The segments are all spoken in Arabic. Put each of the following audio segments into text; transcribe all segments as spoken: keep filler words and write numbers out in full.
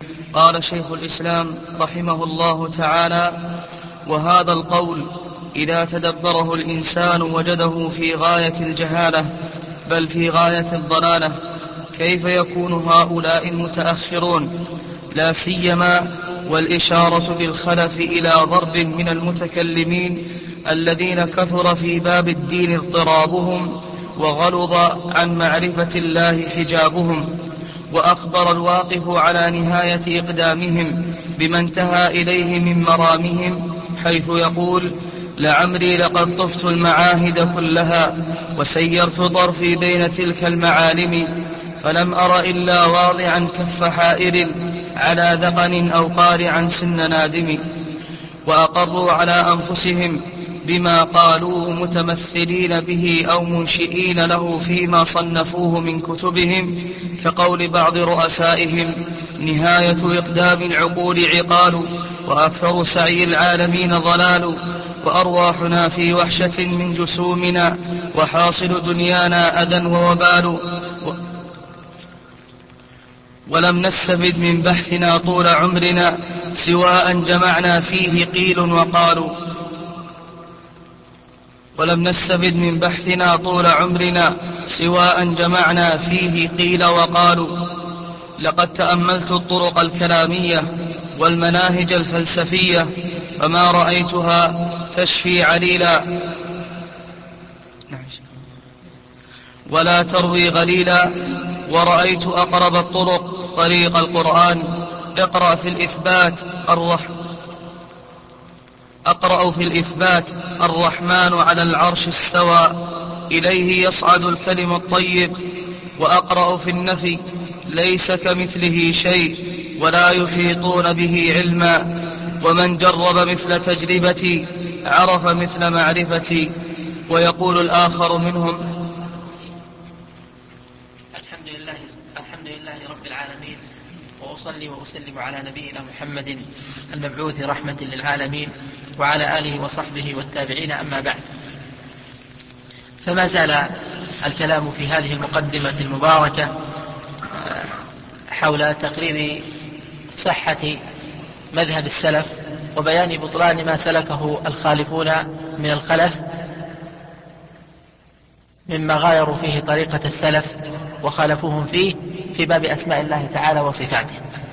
قال شيخ الإسلام رحمه الله تعالى: وهذا القول إذا تدبره الإنسان وجده في غاية الجهالة بل في غاية الضلالة. كيف يكون هؤلاء المتأخرون لا سيما والإشارة بالخلف إلى ضرب من المتكلمين الذين كثر في باب الدين اضطرابهم وغلظ عن معرفة الله حجابهم، وأخبر الواقف على نهاية إقدامهم بما انتهى إليه من مرامهم، حيث يقول: لعمري لقد طفت المعاهد كلها وسيرت طرفي بين تلك المعالم، فلم أر إلا واضعا كف حائر على ذقن أو قارعا سن نادم. وأقروا على أنفسهم بما قالوه متمثلين به أو منشئين له فيما صنفوه من كتبهم، كقول بعض رؤسائهم: نهاية إقدام العقول عقال، وأكثر سعي العالمين ضلال، وأرواحنا في وحشة من جسومنا، وحاصل دنيانا أذى ووبال، ولم نستفد من بحثنا طول عمرنا سواء جمعنا فيه قيل وقالوا ولم نستفد من بحثنا طول عمرنا سواء جمعنا فيه قيل وقالوا. لقد تأملت الطرق الكلامية والمناهج الفلسفية فما رأيتها تشفي عليلا ولا تروي غليلا، ورأيت أقرب الطرق طريق القرآن. اقرأ في الإثبات الرح أقرأ في الإثبات الرحمن على العرش استوى، إليه يصعد الكلم الطيب. وأقرأ في النفي ليس كمثله شيء ولا يحيطون به علما، ومن جرب مثل تجربتي عرف مثل معرفتي. ويقول الآخر منهم: الحمد لله, الحمد لله رب العالمين، وأصلي وأسلم على نبينا محمد المبعوث رحمة للعالمين وعلى آله وصحبه والتابعين، أما بعد. فما زال الكلام في هذه المقدمة المباركة حول تقرير صحة مذهب السلف وبيان بطلان ما سلكه الخالفون من الخلف مما غايروا فيه طريقة السلف وخالفوهم فيه في باب أسماء الله تعالى وصفاته.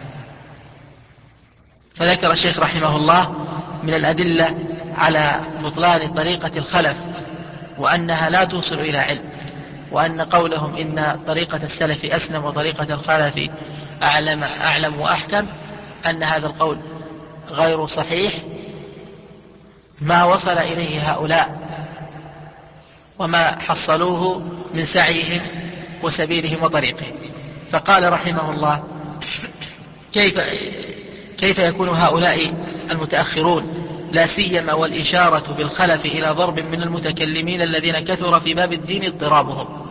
فذكر الشيخ رحمه الله من الأدلة على بطلان طريقة الخلف وأنها لا توصل إلى علم، وأن قولهم إن طريقة السلف أسلم وطريقة الخلف أعلم, أعلم وأحكم، أن هذا القول غير صحيح. ما وصل إليه هؤلاء وما حصلوه من سعيهم وسبيلهم وطريقهم. فقال رحمه الله: كيف, كيف يكون هؤلاء المتأخرون لا سيما والإشارة بالخلف إلى ضرب من المتكلمين الذين كثر في باب الدين اضطرابهم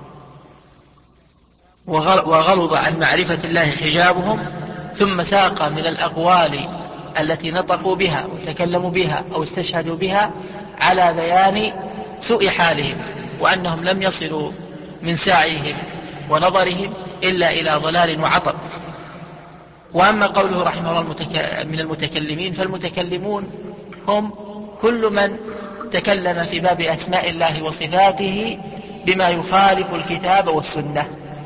وغلظ عن معرفة الله حجابهم، ثم ساق من الأقوال التي نطقوا بها وتكلموا بها أو استشهدوا بها على بيان سوء حالهم، وأنهم لم يصلوا من سعيهم ونظرهم إلا إلى ضلال وعطب. وأما قوله رحمه الله المتك... من المتكلمين، فالمتكلمون هم كل من تكلم في باب أسماء الله وصفاته بما يخالف الكتاب والسنة.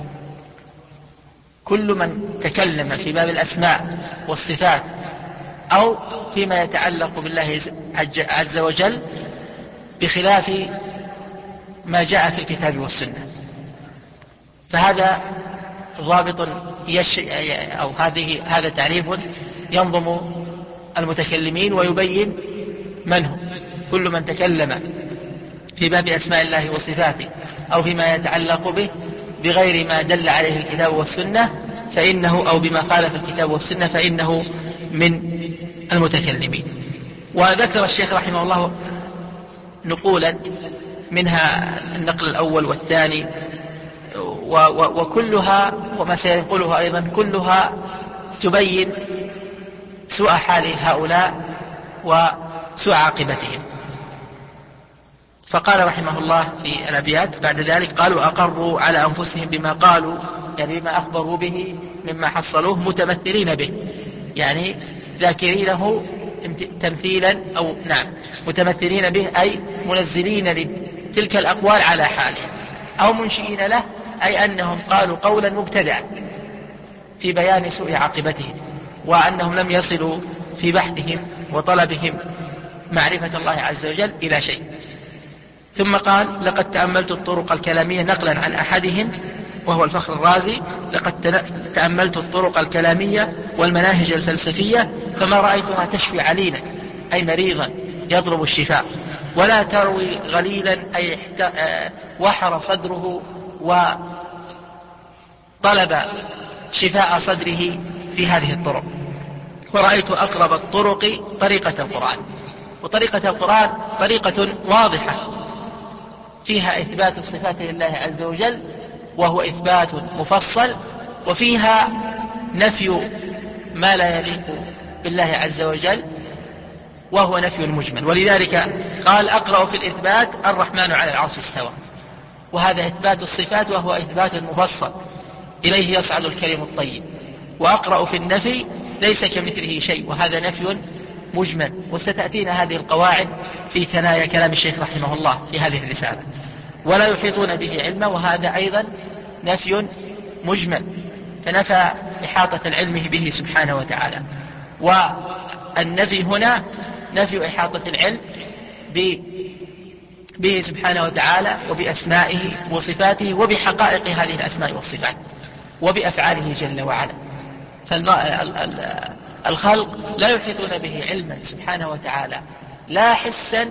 كل من تكلم في باب الأسماء والصفات أو فيما يتعلق بالله عز وجل بخلاف ما جاء في الكتاب والسنة، فهذا ضابط يش... أو هذه هذا تعريف ينظم المتكلمين ويبين من هم. كل من تكلم في باب أسماء الله وصفاته أو فيما يتعلق به بغير ما دل عليه الكتاب والسنة فإنه أو بما خالف الكتاب والسنة فإنه من المتكلمين. وذكر الشيخ رحمه الله نقولا منها النقل الأول والثاني، وكلها وما سينقلها أيضا كلها تبين سوء حال هؤلاء وسوء عاقبتهم. فقال رحمه الله في الأبيات بعد ذلك: قالوا: أقروا على أنفسهم بما قالوا يعني بما أخبروا به مما حصلوه متمثلين به، يعني ذاكرينه تمثيلا أو نعم متمثلين به أي منزلين لتلك الأقوال على حاله، أو منشئين له أي أنهم قالوا قولا مبتدعا في بيان سوء عاقبتهم، وأنهم لم يصلوا في بحثهم وطلبهم معرفة الله عز وجل إلى شيء. ثم قال لقد تأملت الطرق الكلامية نقلا عن أحدهم وهو الفخر الرازي، لقد تأملت الطرق الكلامية والمناهج الفلسفية فما رأيتها تشفي عليلا أي مريضا يطلب الشفاء، ولا تروي غليلا أي وحر صدره وطلب شفاء صدره في هذه الطرق. ورأيت أقرب الطرق طريقة القرآن، وطريقة القرآن طريقة واضحة فيها إثبات صفات لله عز وجل وهو إثبات مفصل، وفيها نفي ما لا يليق بالله عز وجل وهو نفي مجمل. ولذلك قال أقرأ في الإثبات الرحمن على العرش استوى، وهذا إثبات الصفات وهو إثبات مفصل إليه يصعد الكلم الطيب. وأقرأ في النفي ليس كمثله شيء، وهذا نفي مجمل. وستأتينا هذه القواعد في ثنايا كلام الشيخ رحمه الله في هذه الرسالة. ولا يحيطون به علما، وهذا أيضا نفي مجمل، فنفى إحاطة العلم به سبحانه وتعالى. والنفي هنا نفي إحاطة العلم به سبحانه وتعالى وبأسمائه وصفاته وبحقائق هذه الأسماء والصفات وبأفعاله جل وعلا. فالخلق لا يحيطون به علما سبحانه وتعالى لا حسا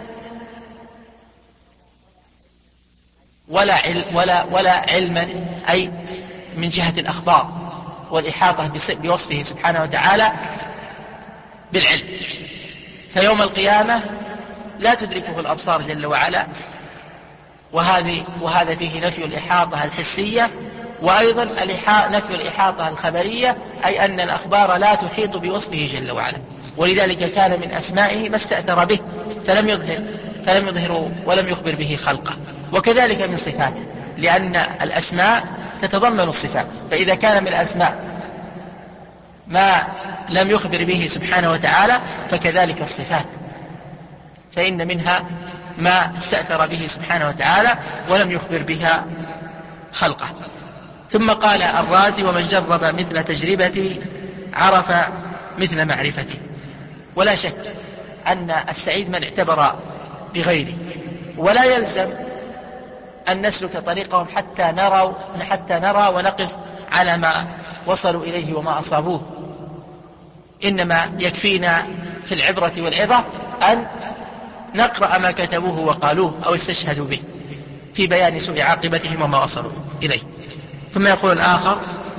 ولا علم ولا ولا علما أي من جهة الأخبار والإحاطة بوصفه سبحانه وتعالى بالعلم. فيوم القيامة لا تدركه الأبصار جل وعلا، وهذه وهذا فيه نفي الإحاطة الحسية، وأيضا نفي الإحاطة الخبرية أي أن الأخبار لا تحيط بوصفه جل وعلا. ولذلك كان من أسمائه ما استأثر به فلم يظهر فلم يظهر ولم يخبر به خلقه، وكذلك من صفاته، لأن الأسماء تتضمن الصفات. فإذا كان من الأسماء ما لم يخبر به سبحانه وتعالى فكذلك الصفات، فإن منها ما استأثر به سبحانه وتعالى ولم يخبر بها خلقه. ثم قال الرازي ومن جرب مثل تجربتي عرف مثل معرفتي. ولا شك أن السعيد من اعتبر بغيره، ولا يلزم أن نسلك طريقهم حتى نرى حتى نرى ونقف على ما وصلوا إليه وما أصابوه. إنما يكفينا في العبرة والعظة أن نقرأ ما كتبوه وقالوه أو استشهدوا به في بيان سوء عاقبتهم وما وصلوا إليه. ثم يقول الآخر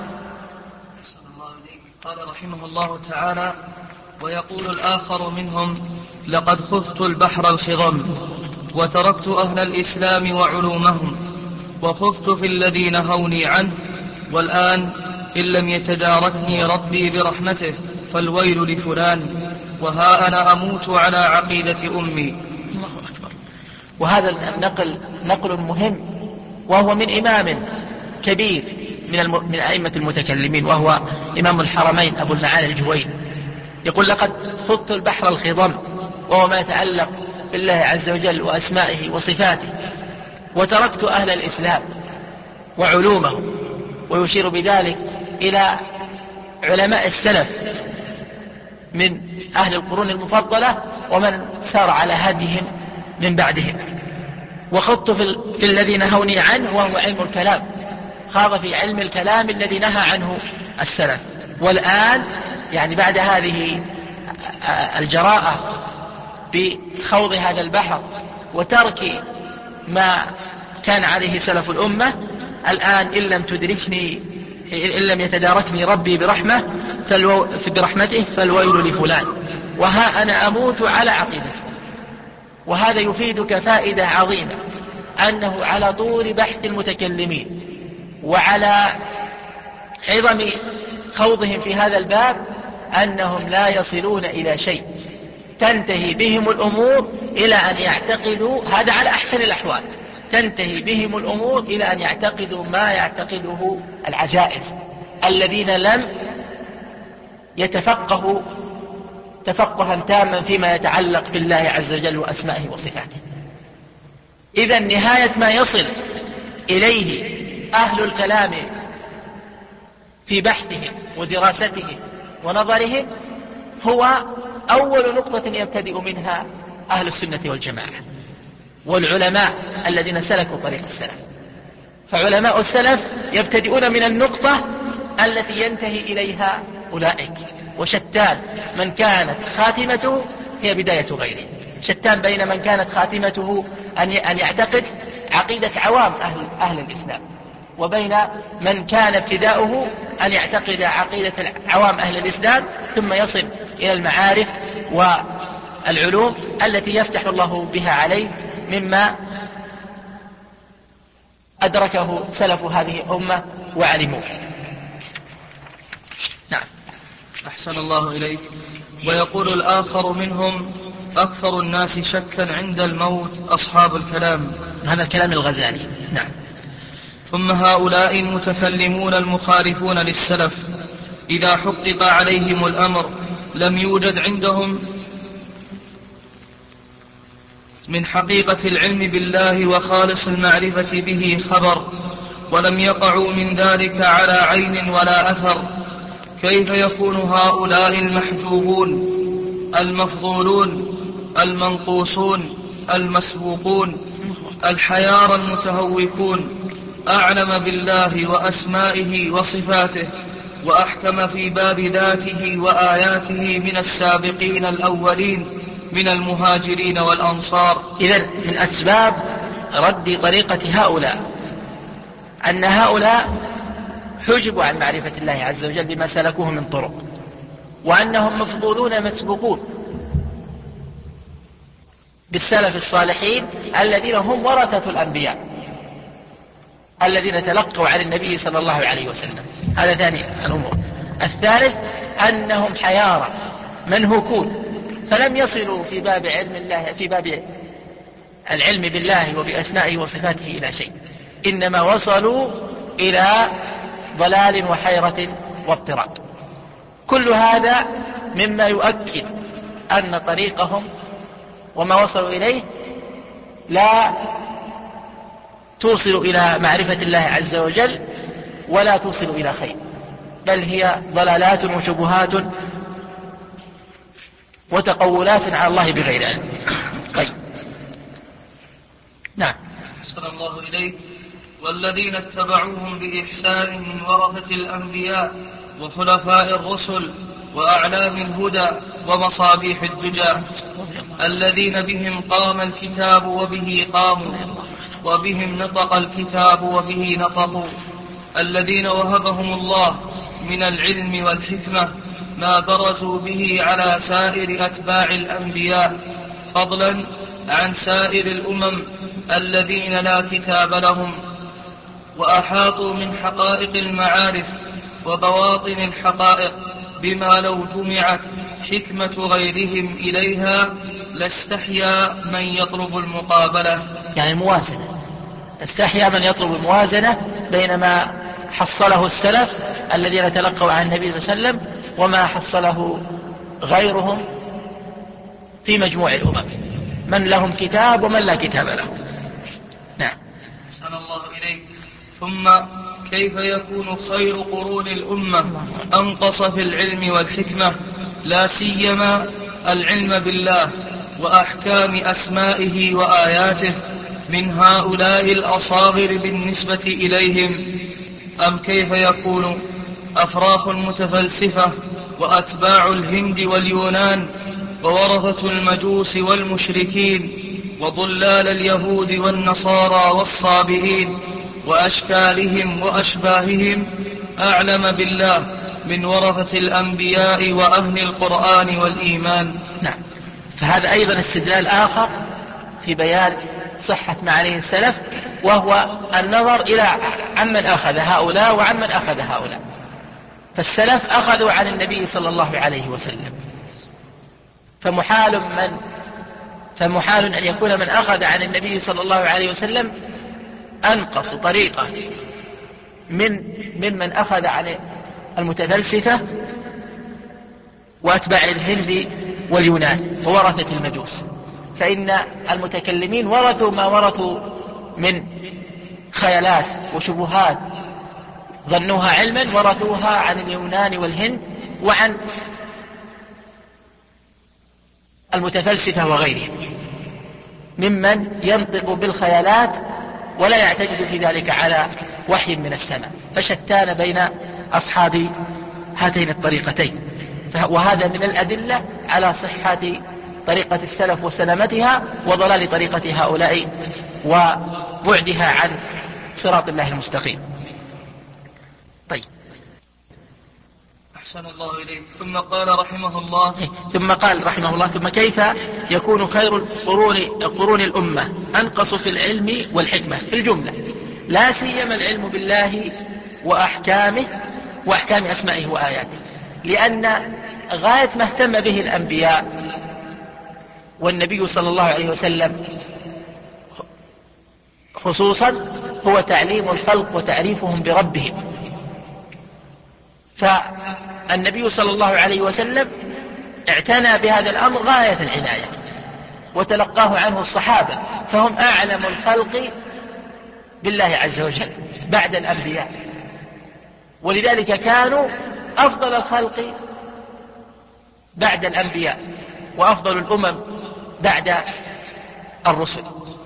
قال رحمه الله تعالى: ويقول الآخر منهم: لقد خذت البحر الخضم وتركت أهل الإسلام وعلومهم وخذت في الذي نهوني عنه، والآن إن لم يتداركني ربي برحمته فالويل لفلان، وها أنا أموت على عقيدة أمي. الله أكبر. وهذا النقل نقل مهم، وهو من إمام كبير من, الم... من أئمة المتكلمين، وهو إمام الحرمين أبو المعالي الجويني. يقول: لقد خضت البحر الخضم، وهو ما يتعلق بالله عز وجل وأسمائه وصفاته، وتركت أهل الإسلام وعلومهم. ويشير بذلك إلى علماء السلف من أهل القرون المفضلة ومن سار على هديهم من بعدهم. وخضت في, في الذي نهوني عنه، وهو علم الكلام، خاض في علم الكلام الذي نهى عنه السلف. والآن يعني بعد هذه الجراءة بخوض هذا البحر وترك ما كان عليه سلف الأمة، الآن إن لم تدركني إن لم يتداركني ربي برحمة فالو... برحمته فالويل لفلان، وها أنا أموت على عقيدته. وهذا يفيدك فائدة عظيمة، أنه على طول بحث المتكلمين وعلى عظم خوضهم في هذا الباب أنهم لا يصلون إلى شيء، تنتهي بهم الأمور إلى أن يعتقدوا هذا على أحسن الأحوال، تنتهي بهم الأمور إلى أن يعتقدوا ما يعتقده العجائز الذين لم يتفقهوا تفقها تاما فيما يتعلق بالله عز وجل وأسمائه وصفاته. إذا نهاية ما يصل إليه أهل الكلام في بحثهم ودراستهم ونظرهم هو أول نقطة يبتدئ منها أهل السنة والجماعة والعلماء الذين سلكوا طريق السلف. فعلماء السلف يبتدئون من النقطة التي ينتهي إليها أولئك، وشتان من كانت خاتمته هي بداية غيره. شتان بين من كانت خاتمته أن يعتقد عقيدة عوام أهل, أهل الإسلام، وبين من كان ابتداؤه أن يعتقد عقيدة عوام أهل الإسلام ثم يصل إلى المعارف والعلوم التي يفتح الله بها عليه مما أدركه سلف هذه الأمة وعلموه. نعم. أحسن الله إليك. ويقول الآخر منهم: أكثر الناس شكا عند الموت أصحاب الكلام. هذا الكلام الغزالي. نعم. ثم هؤلاء المتكلمون المخالفون للسلف إذا حقق عليهم الأمر لم يوجد عندهم من حقيقة العلم بالله وخالص المعرفة به خبر، ولم يقعوا من ذلك على عين ولا أثر. كيف يكون هؤلاء المحجوبون المفضولون المنقوصون المسبوقون الحيار المتهوكون أعلم بالله وأسمائه وصفاته وأحكم في باب ذاته وآياته من السابقين الأولين من المهاجرين والأنصار؟ إذن من أسباب رد طريقة هؤلاء أن هؤلاء حجبوا عن معرفة الله عز وجل بما سلكوه من طرق، وأنهم مفضولون مسبوقون بالسلف الصالحين الذين هم ورثة الأنبياء الذين تلقوا عن النبي صلى الله عليه وسلم. هذا ثاني الأمور. الثالث أنهم حيارى منهوكون، فلم يصلوا في باب علم الله في باب العلم بالله وبأسمائه وصفاته إلى شيء، إنما وصلوا إلى ضلال وحيرة واضطراب. كل هذا مما يؤكد أن طريقهم وما وصلوا إليه لا توصل إلى معرفة الله عز وجل ولا توصل إلى خير، بل هي ضلالات وشبهات وتقولات على الله بغير علم. طيب. نعم. أحسن الله إليك. والذين اتبعوهم بإحسان من ورثة الأنبياء وخلفاء الرسل وأعلام الهدى ومصابيح الدجى الذين بهم قام الكتاب وبه قاموا وبهم نطق الكتاب وبه نطقوا، الذين وهبهم الله من العلم والحكمة ما برزوا به على سائر أتباع الأنبياء، فضلا عن سائر الأمم الذين لا كتاب لهم، وأحاطوا من حقائق المعارف وبواطن الحقائق بما لو جمعت حكمة غيرهم إليها لاستحيا من يطلب المقابلة، يعني الموازنة. استحيا من يطلب الموازنة بين ما حصله السلف الذين تلقوا عن النبي صلى الله عليه وسلم وما حصله غيرهم في مجموع الأمم، من لهم كتاب ومن لا كتاب لهم. نعم. أحسن الله إليك. ثم كيف يكون خير قرون الأمة أنقص في العلم والحكمة، لا سيما العلم بالله وأحكام أسمائه وآياته، من هؤلاء الأصاغر بالنسبة إليهم؟ أم كيف يكون أفراخ متفلسفة وأتباع الهند واليونان وورثة المجوس والمشركين وضلال اليهود والنصارى والصابئين وأشكالهم وأشباههم أعلم بالله من ورثة الأنبياء وأهل القرآن والإيمان؟ نعم. فهذا أيضا استدلال آخر في بيان صحة ما عليه السلف، وهو النظر إلى عمن أخذ هؤلاء وعمن أخذ هؤلاء. فالسلف أخذوا عن النبي صلى الله عليه وسلم، فمحال من فمحال أن يكون من أخذ عن النبي صلى الله عليه وسلم أنقص طريقة من ممن أخذ عن المتفلسفة وأتباع الهند واليونان وورثة المجوس. فإن المتكلمين ورثوا ما ورثوا من خيالات وشبهات ظنوها علما، ورثوها عن اليونان والهند وعن المتفلسفة وغيرهم ممن ينطق بالخيالات ولا يعتمد في ذلك على وحي من السماء. فشتان بين أصحاب هاتين الطريقتين، وهذا من الأدلة على صحة طريقة السلف وسلامتها وضلال طريقة هؤلاء وبعدها عن صراط الله المستقيم. طيب، أحسن الله إليك. ثم قال رحمه الله ثم قال رحمه الله ثم كيف يكون خير القرون قرون الأمة أنقص في العلم والحكمة في الجملة، لا سيما العلم بالله وأحكامه وأحكام أسمائه وآياته، لأن غاية ما اهتم به الأنبياء والنبي صلى الله عليه وسلم خصوصا هو تعليم الخلق وتعريفهم بربهم. فالنبي صلى الله عليه وسلم اعتنى بهذا الأمر غاية العناية، وتلقاه عنه الصحابة، فهم أعلم الخلق بالله عز وجل بعد الأنبياء، ولذلك كانوا أفضل الخلق بعد الأنبياء وأفضل الأمم بعد الرسل،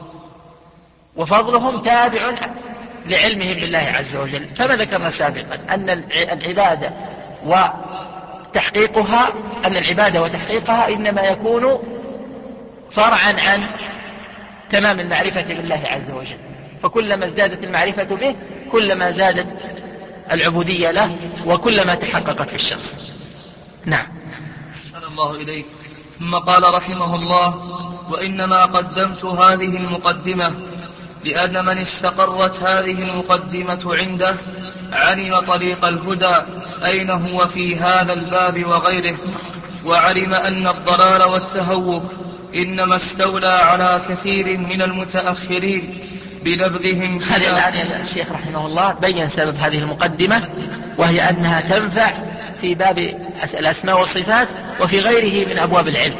وفضلهم تابع لعلمهم بالله عز وجل. كما ذكرنا سابقا أن العبادة وتحقيقها أن العبادة وتحقيقها إنما يكون فرعا عن تمام المعرفة بالله عز وجل، فكلما ازدادت المعرفة به كلما زادت العبودية له وكلما تحققت في الشخص. نعم. أحسن الله إليك. ثم قال رحمه الله: وإنما قدمت هذه المقدمة لأن من استقرت هذه المقدمة عنده علم طريق الهدى أين هو في هذا الباب وغيره، وعلم أن الضلال والتهوك إنما استولى على كثير من المتأخرين بنبذهم. هذا الآن الشيخ رحمه الله بيّن سبب هذه المقدمة، وهي أنها تنفع في باب الأسماء والصفات وفي غيره من أبواب العلم،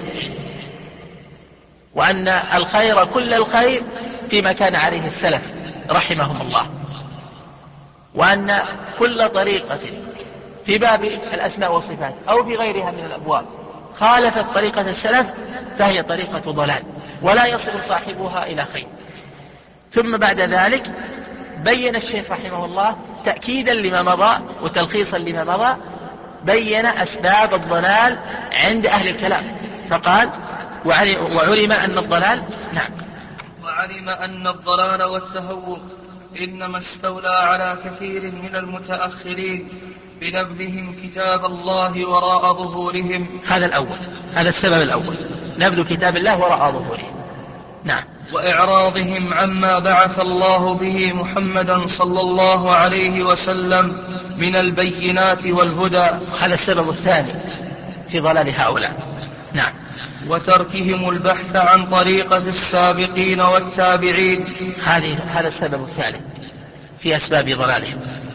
وأن الخير كل الخير فيما كان عليه السلف رحمهم الله، وأن كل طريقة في باب الأسماء والصفات أو في غيرها من الأبواب خالفت طريقة السلف فهي طريقة ضلال ولا يصل صاحبها إلى خير. ثم بعد ذلك بين الشيخ رحمه الله تأكيدا لما مضى وتلخيصا لما مضى، بين أسباب الضلال عند أهل الكلام فقال: وعلم أن الضلال نعم وعلم أن الضلال والتهوك إنما استولى على كثير من المتأخرين بنبذهم كتاب الله وراء ظهورهم. هذا الأول، هذا السبب الأول، نبذ كتاب الله وراء ظهورهم. نعم. وإعراضهم عما بعث الله به محمدا صلى الله عليه وسلم من البينات والهدى. هذا السبب الثاني في ضلال هؤلاء. نعم. وتركهم البحث عن طريقة السابقين والتابعين. هذه هذا السبب الثالث في أسباب ضلالهم.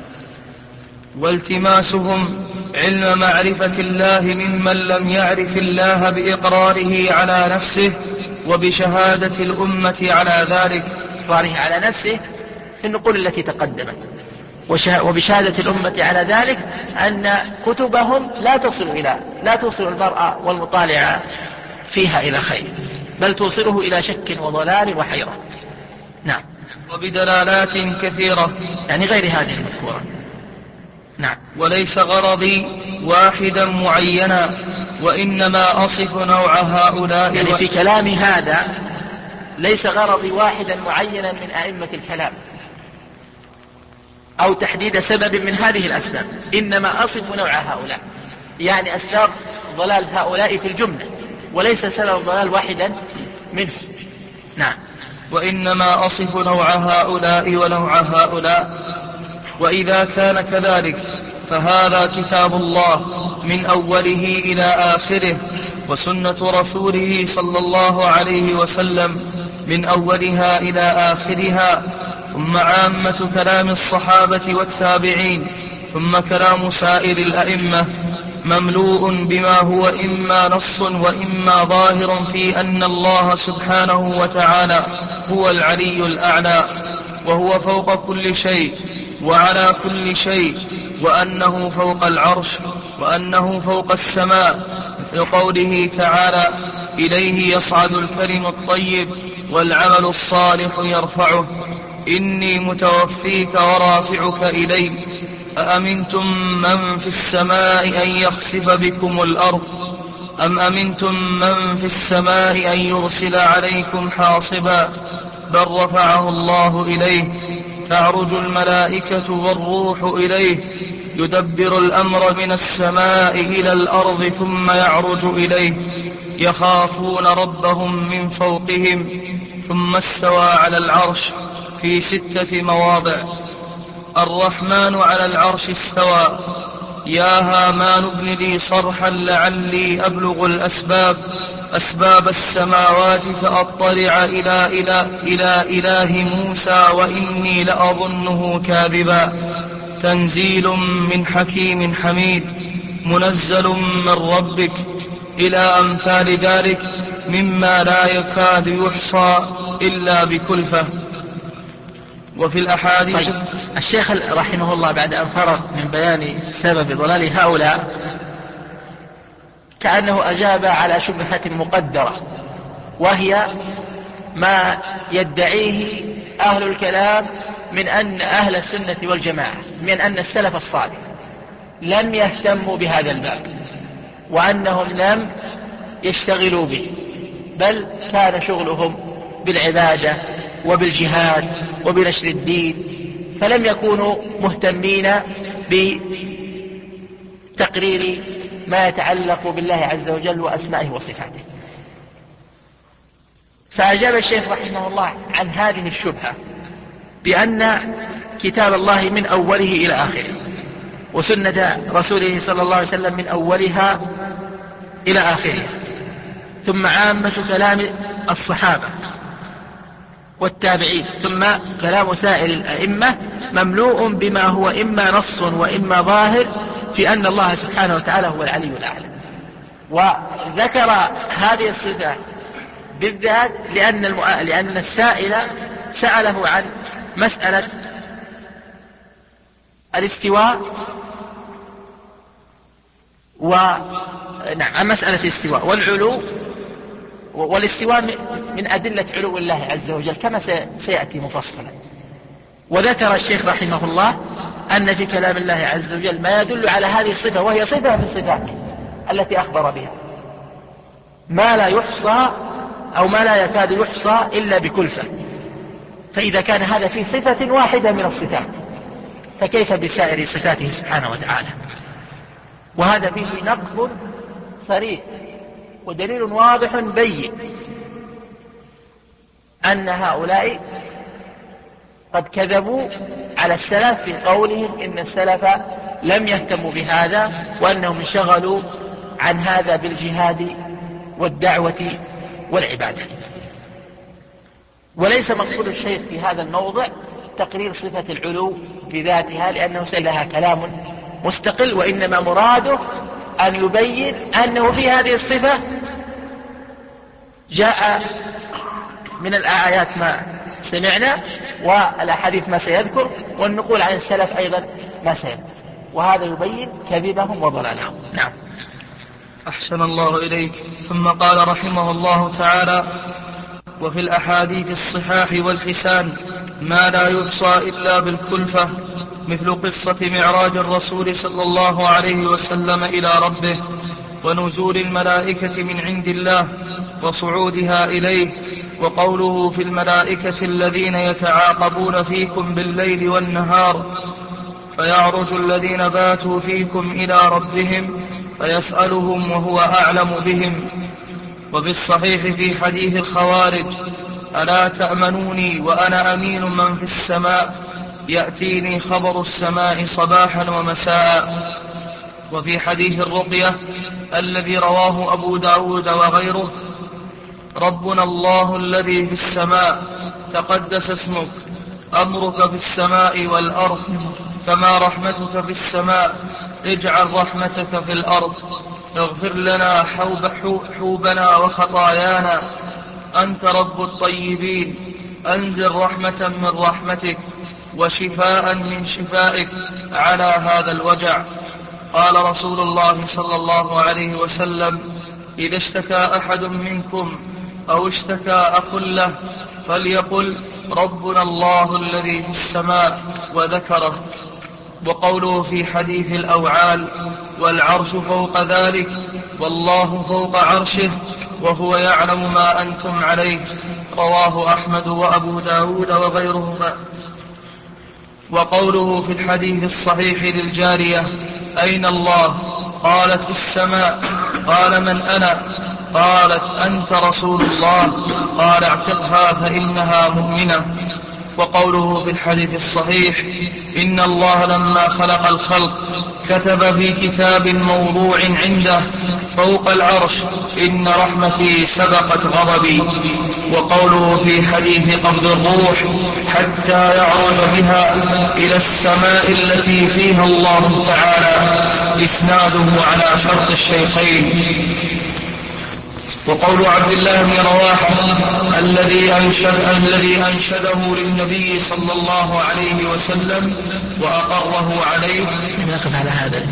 والتماسهم علم معرفة الله ممن لم يعرف الله بإقراره على نفسه وبشهادة الأمة على ذلك. إقراره على نفسه في النقول التي تقدمت، وبشهادة الأمة على ذلك أن كتبهم لا تصل إلى لا توصل المرء والمطالع فيها إلى خير، بل توصله إلى شك وضلال وحيرة. نعم. وبدلالات كثيرة، يعني غير هذه المذكورة. نعم. وليس غرضي واحدا معينا، وإنما أصف نوع هؤلاء. يعني في كلام هذا ليس غرضي واحدا معينا من أئمة الكلام أو تحديد سبب من هذه الأسباب، إنما أصف نوع هؤلاء، يعني أسباب ضلال هؤلاء في الجملة، وليس سبب ضلال واحدا منه. نعم. وإنما أصف نوع هؤلاء ونوع هؤلاء. وإذا كان كذلك فهذا كتاب الله من أوله إلى آخره، وسنة رسوله صلى الله عليه وسلم من أولها إلى آخرها، ثم عامة كلام الصحابة والتابعين، ثم كلام سائر الأئمة، مملوء بما هو إما نص وإما ظاهر في أن الله سبحانه وتعالى هو العلي الأعلى، وهو فوق كل شيء وعلى كل شيء، وأنه فوق العرش، وأنه فوق السماء، مثل قوله تعالى: إليه يصعد الكلم الطيب والعمل الصالح يرفعه، إني متوفيك ورافعك إلي، أأمنتم من في السماء أن يخسف بكم الأرض أم أمنتم من في السماء أن يرسل عليكم حاصبا، بل رفعه الله إليه، تعرج الملائكة والروح إليه، يدبر الأمر من السماء إلى الأرض ثم يعرج إليه، يخافون ربهم من فوقهم، ثم استوى على العرش في ستة مواضع. الرحمن على العرش استوى، يا هامان ابن لي صرحا لعلي أبلغ الأسباب أسباب السماوات فأطلع إلى, إلى, إلى إله موسى وإني لأظنه كاذبا، تنزيل من حكيم حميد، منزل من ربك، إلى أمثال ذلك مما لا يكاد يحصى إلا بكلفة. وفي الأحاديث. طيب، الشيخ رحمه الله بعد أن فرغ من بيان سبب ضلال هؤلاء كأنه أجاب على شبهة مقدرة، وهي ما يدعيه أهل الكلام من أن أهل السنة والجماعة، من أن السلف الصالح لم يهتموا بهذا الباب، وأنهم لم يشتغلوا به، بل كان شغلهم بالعبادة وبالجهاد وبنشر الدين، فلم يكونوا مهتمين بتقرير ما يتعلق بالله عز وجل وأسمائه وصفاته. فأجاب الشيخ رحمه الله عن هذه الشبهة بأن كتاب الله من أوله إلى آخره، وسنة رسوله صلى الله عليه وسلم من أولها إلى آخرها، ثم عامة كلام الصحابة والتابعين، ثم كلام سائر الأئمة، مملوء بما هو إما نص وإما ظاهر في أن الله سبحانه وتعالى هو العلي الأعلى. وذكر هذه الصفات بالذات لأن, المؤ... لأن السائل سأله عن مسألة الاستواء و... نعم عن مسألة الاستواء والعلو، والاستواء من أدلة علو الله عز وجل كما سيأتي مفصلا. وذكر الشيخ رحمه الله أن في كلام الله عز وجل ما يدل على هذه الصفة، وهي صفة من الصفات التي أخبر بها، ما لا يحصى أو ما لا يكاد يحصى إلا بكلفة. فإذا كان هذا في صفة واحدة من الصفات فكيف بسائر صفاته سبحانه وتعالى؟ وهذا فيه نقض صريح ودليل واضح بين أن هؤلاء قد كذبوا على السلف في قولهم إن السلف لم يهتموا بهذا، وأنهم انشغلوا عن هذا بالجهاد والدعوة والعبادة. وليس مقصود الشيخ في هذا الموضع تقرير صفة العلو بذاتها، لأنه سيلها كلام مستقل، وإنما مراده أن يبين أنه في هذه الصفة جاء من الآيات ما سمعنا، والأحاديث ما سيذكر، والنقول عن السلف أيضا ما سيذكر، وهذا يبين كذبهم وضلالهم. نعم. أحسن الله إليك. ثم قال رحمه الله تعالى: وفي الأحاديث الصحاح والحسان ما لا يحصى إلا بالكلفة، مثل قصة معراج الرسول صلى الله عليه وسلم إلى ربه، ونزول الملائكة من عند الله، وصعودها إليه، وقوله في الملائكة الذين يتعاقبون فيكم بالليل والنهار، فيعرج الذين باتوا فيكم إلى ربهم فيسألهم وهو أعلم بهم. وبالصحيح في حديث الخوارج: ألا تأمنوني وأنا أمين من في السماء، يأتيني خبر السماء صباحا ومساء. وفي حديث الرقية الذي رواه أبو داود وغيره: ربنا الله الذي في السماء تقدس اسمك، أمرك في السماء والأرض، كما رحمتك في السماء اجعل رحمتك في الأرض، اغفر لنا حوب حوبنا وخطايانا، أنت رب الطيبين، أنزل رحمة من رحمتك وشفاء من شفائك على هذا الوجع. قال رسول الله صلى الله عليه وسلم: إذا اشتكى أحد منكم أو اشتكى أخ له فليقل ربنا الله الذي في السماء وذكره. وقوله في حديث الأوعال: والعرش فوق ذلك، والله فوق عرشه، وهو يعلم ما أنتم عليه، رواه أحمد وأبو داود وغيرهما. وقوله في الحديث الصحيح للجارية: أين الله؟ قالت: في السماء. قال: من أنا؟ قالت: أنت رسول الله. قال: اعتقها فإنها مؤمنة. وقوله في الحديث الصحيح: إن الله لما خلق الخلق كتب في كتاب موضوع عنده فوق العرش: إن رحمتي سبقت غضبي. وقوله في حديث قبض الروح: حتى يعرج بها إلى السماء التي فيها الله تعالى، إسناده على شرط الشيخين. وقول عبد الله بن رواحة الذي أنشد الذي أنشده للنبي صلى الله عليه وسلم وأقره عليه. نقف على هذا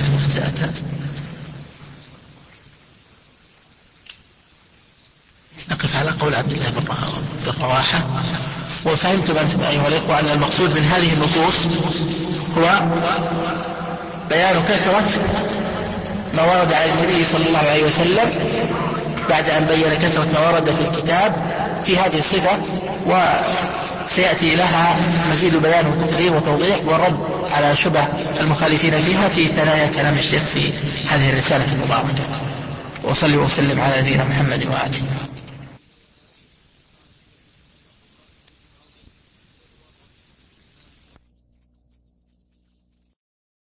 نقف على قول عبد الله بن رواحة. وفهمتم أنتم أيها الإخوة أن المقصود من هذه النصوص هو بيان كثرة ما ورد عن النبي صلى الله عليه وسلم بعد أن بين كثرة ما ورد في الكتاب في هذه الصفة، وسيأتي لها مزيد بيان وتقرير وتوضيح والرد على شبه المخالفين فيها في ثنايا كلام الشيخ في هذه الرسالة المباركة. وصلي وسلم على نبينا محمد وآله.